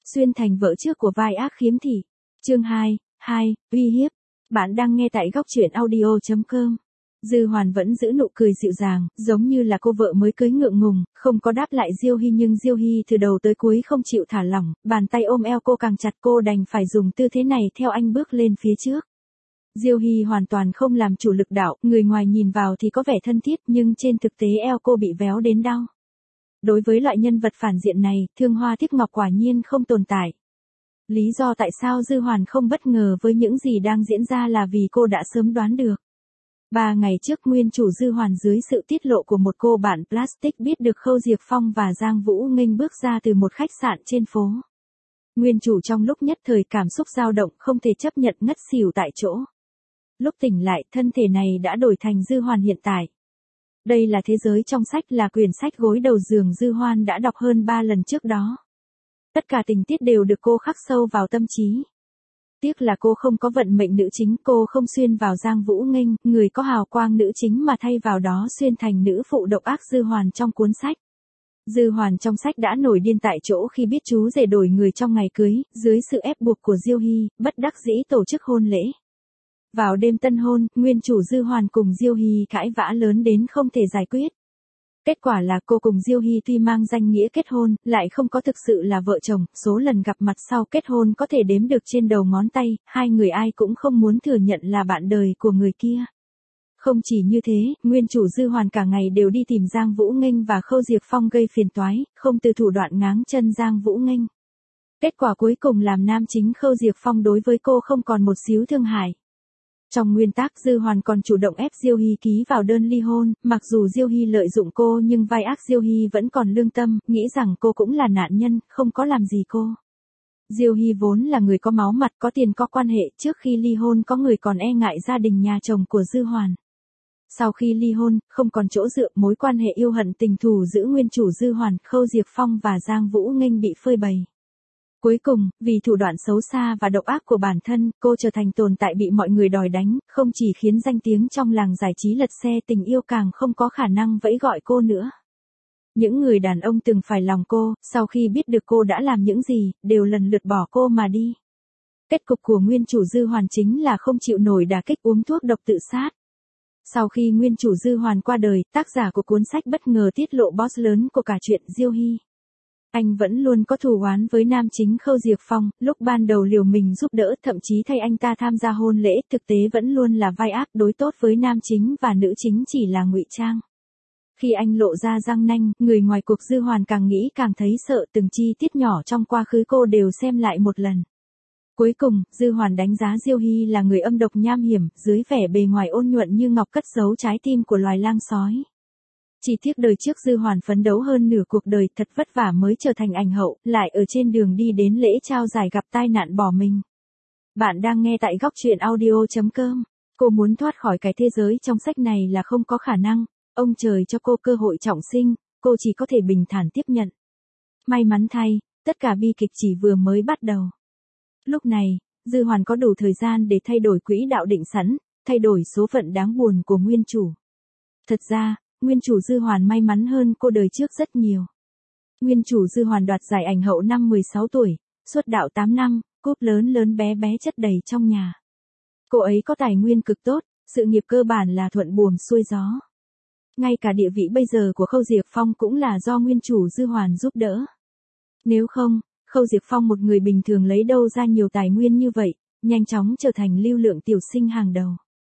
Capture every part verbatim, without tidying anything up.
Xuyên thành vợ trước của vai ác khiếm thị. Chương hai, hai, uy hiếp. Bạn đang nghe tại góc truyện audio chấm com. Dư Hoàn vẫn giữ nụ cười dịu dàng, giống như là cô vợ mới cưới ngượng ngùng, không có đáp lại Diêu Hy, nhưng Diêu Hy từ đầu tới cuối không chịu thả lỏng, bàn tay ôm eo cô càng chặt, cô đành phải dùng tư thế này theo anh bước lên phía trước. Diêu Hy hoàn toàn không làm chủ lực đạo, người ngoài nhìn vào thì có vẻ thân thiết, nhưng trên thực tế eo cô bị véo đến đau. Đối với loại nhân vật phản diện này, thương hoa tiếc ngọc quả nhiên không tồn tại. Lý do tại sao Dư Hoàn không bất ngờ với những gì đang diễn ra là vì cô đã sớm đoán được. Ba ngày trước, nguyên chủ Dư Hoàn dưới sự tiết lộ của một cô bạn plastic biết được Khâu Diệp Phong và Giang Vũ Nghênh bước ra từ một khách sạn trên phố. Nguyên chủ trong lúc nhất thời cảm xúc dao động, không thể chấp nhận, ngất xỉu tại chỗ. Lúc tỉnh lại, thân thể này đã đổi thành Dư Hoàn hiện tại. Đây là thế giới trong sách, là quyển sách gối đầu giường Dư Hoan đã đọc hơn ba lần trước đó. Tất cả tình tiết đều được cô khắc sâu vào tâm trí. Tiếc là cô không có vận mệnh nữ chính, cô không xuyên vào Giang Vũ Nghênh, người có hào quang nữ chính, mà thay vào đó xuyên thành nữ phụ độc ác Dư Hoàn trong cuốn sách. Dư Hoàn trong sách đã nổi điên tại chỗ khi biết chú rể đổi người trong ngày cưới, dưới sự ép buộc của Diêu Hy, bất đắc dĩ tổ chức hôn lễ. Vào đêm tân hôn, nguyên chủ Dư Hoàn cùng Diêu Hy cãi vã lớn đến không thể giải quyết. Kết quả là cô cùng Diêu Hy tuy mang danh nghĩa kết hôn, lại không có thực sự là vợ chồng, số lần gặp mặt sau kết hôn có thể đếm được trên đầu ngón tay, hai người ai cũng không muốn thừa nhận là bạn đời của người kia. Không chỉ như thế, nguyên chủ Dư Hoàn cả ngày đều đi tìm Giang Vũ Nghênh và Khâu Diệp Phong gây phiền toái, không từ thủ đoạn ngáng chân Giang Vũ Nghênh. Kết quả cuối cùng làm nam chính Khâu Diệp Phong đối với cô không còn một xíu thương hại. Trong nguyên tắc, Dư Hoàn còn chủ động ép Diêu Hy ký vào đơn ly hôn, mặc dù Diêu Hy lợi dụng cô nhưng vai ác Diêu Hy vẫn còn lương tâm, nghĩ rằng cô cũng là nạn nhân, không có làm gì cô. Diêu Hy vốn là người có máu mặt, có tiền, có quan hệ, trước khi ly hôn có người còn e ngại gia đình nhà chồng của Dư Hoàn. Sau khi ly hôn, không còn chỗ dựa, mối quan hệ yêu hận tình thù giữa nguyên chủ Dư Hoàn, Khâu Diệp Phong và Giang Vũ Nghênh bị phơi bày. Cuối cùng, vì thủ đoạn xấu xa và độc ác của bản thân, cô trở thành tồn tại bị mọi người đòi đánh, không chỉ khiến danh tiếng trong làng giải trí lật xe, tình yêu càng không có khả năng vẫy gọi cô nữa. Những người đàn ông từng phải lòng cô, sau khi biết được cô đã làm những gì, đều lần lượt bỏ cô mà đi. Kết cục của nguyên chủ Dư Hoàn chính là không chịu nổi đả kích, uống thuốc độc tự sát. Sau khi nguyên chủ Dư Hoàn qua đời, tác giả của cuốn sách bất ngờ tiết lộ boss lớn của cả chuyện, Diêu Hy. Anh vẫn luôn có thù oán với nam chính Khâu Diệp Phong, lúc ban đầu liều mình giúp đỡ, thậm chí thay anh ta tham gia hôn lễ, thực tế vẫn luôn là vai ác, đối tốt với nam chính và nữ chính chỉ là ngụy trang. Khi anh lộ ra răng nanh, người ngoài cuộc Dư Hoàn càng nghĩ càng thấy sợ, từng chi tiết nhỏ trong quá khứ cô đều xem lại một lần. Cuối cùng, Dư Hoàn đánh giá Diêu Hy là người âm độc nham hiểm, dưới vẻ bề ngoài ôn nhuận như ngọc cất giấu trái tim của loài lang sói. Chỉ tiếc đời trước Dư Hoàn phấn đấu hơn nửa cuộc đời, thật vất vả mới trở thành ảnh hậu, lại ở trên đường đi đến lễ trao giải gặp tai nạn bỏ mình. Bạn đang nghe tại góc truyện audio chấm com. Cô muốn thoát khỏi cái thế giới trong sách này là không có khả năng, ông trời cho cô cơ hội trọng sinh, cô chỉ có thể bình thản tiếp nhận. May mắn thay, tất cả bi kịch chỉ vừa mới bắt đầu. Lúc này, Dư Hoàn có đủ thời gian để thay đổi quỹ đạo định sẵn, thay đổi số phận đáng buồn của nguyên chủ. Thật ra, nguyên chủ Dư Hoàn may mắn hơn cô đời trước rất nhiều. Nguyên chủ Dư Hoàn đoạt giải ảnh hậu năm mười sáu tuổi, xuất đạo tám năm, cúp lớn lớn bé bé chất đầy trong nhà. Cô ấy có tài nguyên cực tốt, sự nghiệp cơ bản là thuận buồm xuôi gió. Ngay cả địa vị bây giờ của Khâu Diệp Phong cũng là do nguyên chủ Dư Hoàn giúp đỡ. Nếu không, Khâu Diệp Phong một người bình thường lấy đâu ra nhiều tài nguyên như vậy, nhanh chóng trở thành lưu lượng tiểu sinh hàng đầu.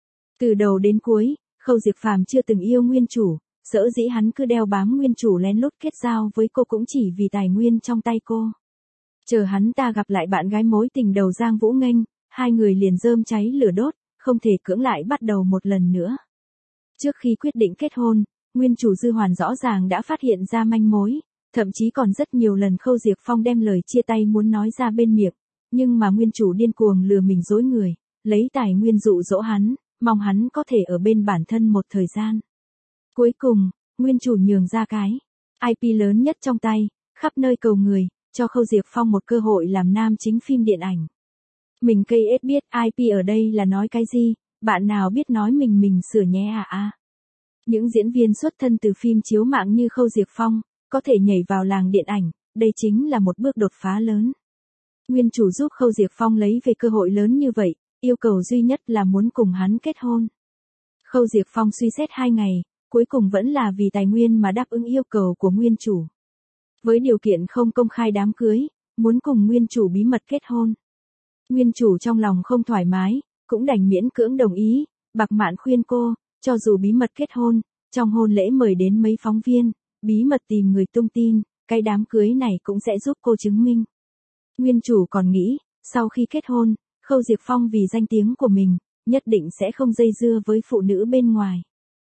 Từ đầu đến cuối, Khâu Diệp Phàm chưa từng yêu nguyên chủ, sở dĩ hắn cứ đeo bám nguyên chủ lén lút kết giao với cô cũng chỉ vì tài nguyên trong tay cô. Chờ hắn ta gặp lại bạn gái mối tình đầu Giang Vũ Nghênh, hai người liền rơm cháy lửa đốt, không thể cưỡng lại bắt đầu một lần nữa. Trước khi quyết định kết hôn, nguyên chủ Dư Hoàn rõ ràng đã phát hiện ra manh mối, thậm chí còn rất nhiều lần Khâu Diệp Phong đem lời chia tay muốn nói ra bên miệng, nhưng mà nguyên chủ điên cuồng lừa mình dối người, lấy tài nguyên dụ dỗ hắn, mong hắn có thể ở bên bản thân một thời gian. Cuối cùng, nguyên chủ nhường ra cái i pê lớn nhất trong tay, khắp nơi cầu người, cho Khâu Diệp Phong một cơ hội làm nam chính phim điện ảnh. Mình cây ết biết i pê ở đây là nói cái gì, bạn nào biết nói mình mình sửa nhé à à. Những diễn viên xuất thân từ phim chiếu mạng như Khâu Diệp Phong, có thể nhảy vào làng điện ảnh, đây chính là một bước đột phá lớn. Nguyên chủ giúp Khâu Diệp Phong lấy về cơ hội lớn như vậy, yêu cầu duy nhất là muốn cùng hắn kết hôn. Khâu Diệp Phong suy xét hai ngày, cuối cùng vẫn là vì tài nguyên mà đáp ứng yêu cầu của nguyên chủ. Với điều kiện không công khai đám cưới, muốn cùng nguyên chủ bí mật kết hôn. Nguyên chủ trong lòng không thoải mái, cũng đành miễn cưỡng đồng ý. Bạc Mạn khuyên cô, cho dù bí mật kết hôn, trong hôn lễ mời đến mấy phóng viên, bí mật tìm người tung tin, cái đám cưới này cũng sẽ giúp cô chứng minh. Nguyên chủ còn nghĩ, sau khi kết hôn, Khâu Diệp Phong vì danh tiếng của mình, nhất định sẽ không dây dưa với phụ nữ bên ngoài.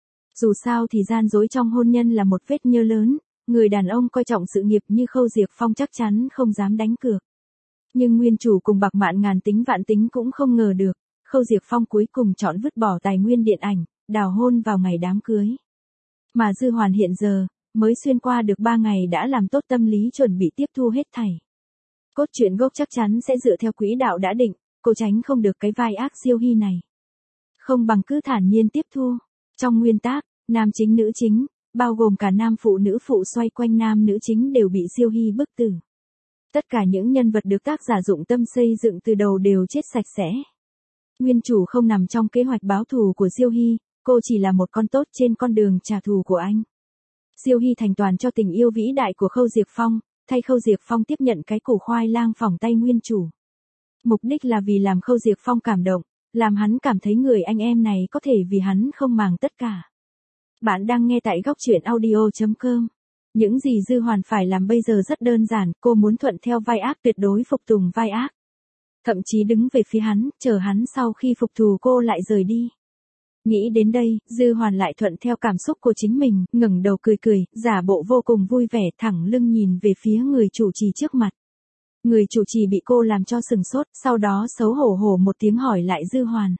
Dù sao thì gian dối trong hôn nhân là một vết nhơ lớn, người đàn ông coi trọng sự nghiệp như Khâu Diệp Phong chắc chắn không dám đánh cược. Nhưng nguyên chủ cùng Bạc Mạn ngàn tính vạn tính cũng không ngờ được, Khâu Diệp Phong cuối cùng chọn vứt bỏ tài nguyên điện ảnh, đào hôn vào ngày đám cưới. Mà Dư Hoàn hiện giờ, mới xuyên qua được ba ngày đã làm tốt tâm lý chuẩn bị tiếp thu hết thảy. Cốt truyện gốc chắc chắn sẽ dựa theo quỹ đạo đã định, cô tránh không được cái vai ác Diêu Hy này. Không bằng cứ thản nhiên tiếp thu. Trong nguyên tác, nam chính nữ chính, bao gồm cả nam phụ nữ phụ xoay quanh nam nữ chính đều bị Diêu Hy bức tử. Tất cả những nhân vật được tác giả dụng tâm xây dựng từ đầu đều chết sạch sẽ. Nguyên chủ không nằm trong kế hoạch báo thù của Diêu Hy, cô chỉ là một con tốt trên con đường trả thù của anh. Diêu Hy thành toàn cho tình yêu vĩ đại của Khâu Diệp Phong, thay Khâu Diệp Phong tiếp nhận cái củ khoai lang phỏng tay nguyên chủ. Mục đích là vì làm Khâu Diệp Phong cảm động, làm hắn cảm thấy người anh em này có thể vì hắn không màng tất cả. Bạn đang nghe tại góc truyện audio chấm com. Những gì Dư Hoàn phải làm bây giờ rất đơn giản, cô muốn thuận theo vai ác tuyệt đối phục tùng vai ác. Thậm chí đứng về phía hắn, chờ hắn sau khi phục thù cô lại rời đi. Nghĩ đến đây, Dư Hoàn lại thuận theo cảm xúc của chính mình, ngẩng đầu cười cười, giả bộ vô cùng vui vẻ thẳng lưng nhìn về phía người chủ trì trước mặt. Người chủ trì bị cô làm cho sừng sốt, sau đó xấu hổ hổ một tiếng hỏi lại Dư Hoàn.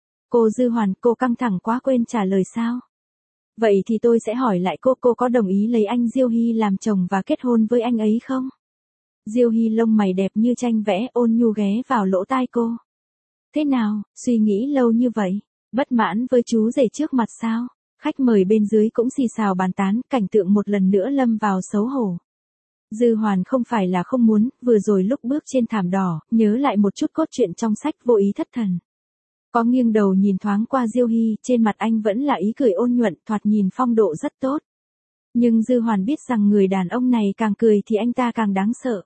Cô Dư Hoàn, cô căng thẳng quá quên trả lời sao? Vậy thì tôi sẽ hỏi lại cô, cô có đồng ý lấy anh Diêu Hy làm chồng và kết hôn với anh ấy không? Diêu Hy lông mày đẹp như tranh vẽ ôn nhu ghé vào lỗ tai cô. Thế nào, suy nghĩ lâu như vậy, bất mãn với chú rể trước mặt sao? Khách mời bên dưới cũng xì xào bàn tán, cảnh tượng một lần nữa lâm vào xấu hổ. Dư Hoàn không phải là không muốn, vừa rồi lúc bước trên thảm đỏ, nhớ lại một chút cốt truyện trong sách vô ý thất thần. Có nghiêng đầu nhìn thoáng qua Diêu Hy, trên mặt anh vẫn là ý cười ôn nhuận, thoạt nhìn phong độ rất tốt. Nhưng Dư Hoàn biết rằng người đàn ông này càng cười thì anh ta càng đáng sợ.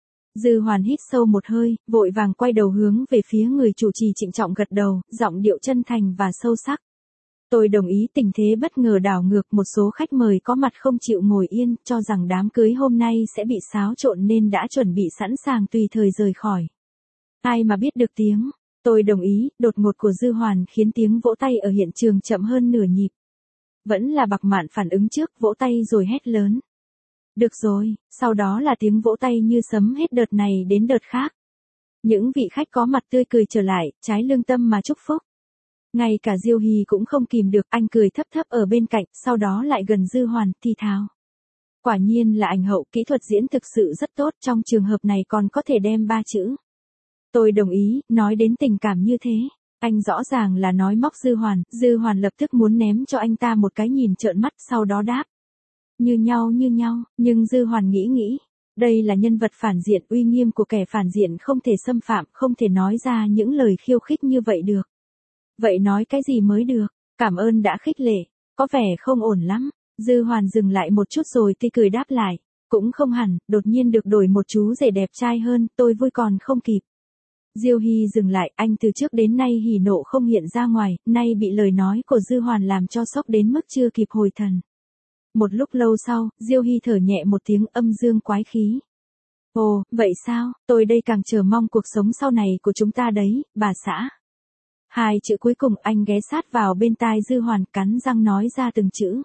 Dư Hoàn hít sâu một hơi, vội vàng quay đầu hướng về phía người chủ trì trịnh trọng gật đầu, giọng điệu chân thành và sâu sắc. Tôi đồng ý. Tình thế bất ngờ đảo ngược, một số khách mời có mặt không chịu ngồi yên, cho rằng đám cưới hôm nay sẽ bị xáo trộn nên đã chuẩn bị sẵn sàng tùy thời rời khỏi. Ai mà biết được tiếng, tôi đồng ý, đột ngột của Dư Hoàn khiến tiếng vỗ tay ở hiện trường chậm hơn nửa nhịp. Vẫn là Bạc Mạn phản ứng trước, vỗ tay rồi hét lớn. Được rồi, sau đó là tiếng vỗ tay như sấm hết đợt này đến đợt khác. Những vị khách có mặt tươi cười trở lại, trái lương tâm mà chúc phúc. Ngay cả Diêu Hy cũng không kìm được, anh cười thấp thấp ở bên cạnh, sau đó lại gần Dư Hoàn, thì thào. Quả nhiên là ảnh hậu, kỹ thuật diễn thực sự rất tốt, trong trường hợp này còn có thể đem ba chữ. Tôi đồng ý, nói đến tình cảm như thế. Anh rõ ràng là nói móc Dư Hoàn, Dư Hoàn lập tức muốn ném cho anh ta một cái nhìn trợn mắt, sau đó đáp. Như nhau như nhau, nhưng Dư Hoàn nghĩ nghĩ. Đây là nhân vật phản diện, uy nghiêm của kẻ phản diện không thể xâm phạm, không thể nói ra những lời khiêu khích như vậy được. Vậy nói cái gì mới được, cảm ơn đã khích lệ, có vẻ không ổn lắm. Dư Hoàn dừng lại một chút rồi tươi cười đáp lại, cũng không hẳn, đột nhiên được đổi một chú rể đẹp trai hơn, tôi vui còn không kịp. Diêu Hy dừng lại, anh từ trước đến nay hỉ nộ không hiện ra ngoài, nay bị lời nói của Dư Hoàn làm cho sốc đến mức chưa kịp hồi thần. Một lúc lâu sau, Diêu Hy thở nhẹ một tiếng âm dương quái khí. Ồ, vậy sao, tôi đây càng chờ mong cuộc sống sau này của chúng ta đấy, bà xã. Hai chữ cuối cùng anh ghé sát vào bên tai Dư Hoàn, cắn răng nói ra từng chữ.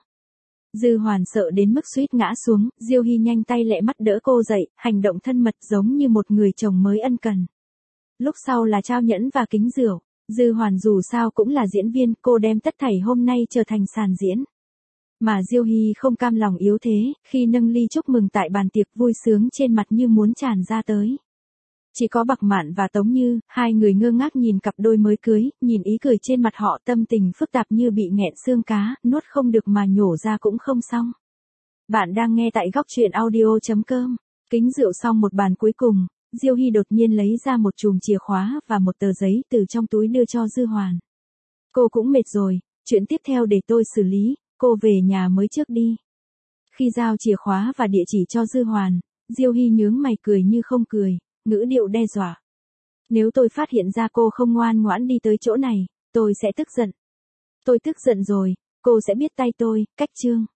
Dư Hoàn sợ đến mức suýt ngã xuống, Diêu Hy nhanh tay lẹ mắt đỡ cô dậy, hành động thân mật giống như một người chồng mới ân cần. Lúc sau là trao nhẫn và kính rượu. Dư Hoàn dù sao cũng là diễn viên, cô đem tất thảy hôm nay trở thành sàn diễn. Mà Diêu Hy không cam lòng yếu thế, khi nâng ly chúc mừng tại bàn tiệc vui sướng trên mặt như muốn tràn ra tới. Chỉ có Bạc Mạn và Tống Như, hai người ngơ ngác nhìn cặp đôi mới cưới, nhìn ý cười trên mặt họ, tâm tình phức tạp như bị nghẹn xương cá, nuốt không được mà nhổ ra cũng không xong. Bạn đang nghe tại góc truyện audio chấm com. Kính rượu xong một bàn cuối cùng, Diêu Hy đột nhiên lấy ra một chùm chìa khóa và một tờ giấy từ trong túi đưa cho Dư Hoàn. Cô cũng mệt rồi, chuyện tiếp theo để tôi xử lý, cô về nhà mới trước đi. Khi giao chìa khóa và địa chỉ cho Dư Hoàn, Diêu Hy nhướng mày cười như không cười, ngữ điệu đe dọa. Nếu tôi phát hiện ra cô không ngoan ngoãn đi tới chỗ này, tôi sẽ tức giận. Tôi tức giận rồi, cô sẽ biết tay tôi, cách chương.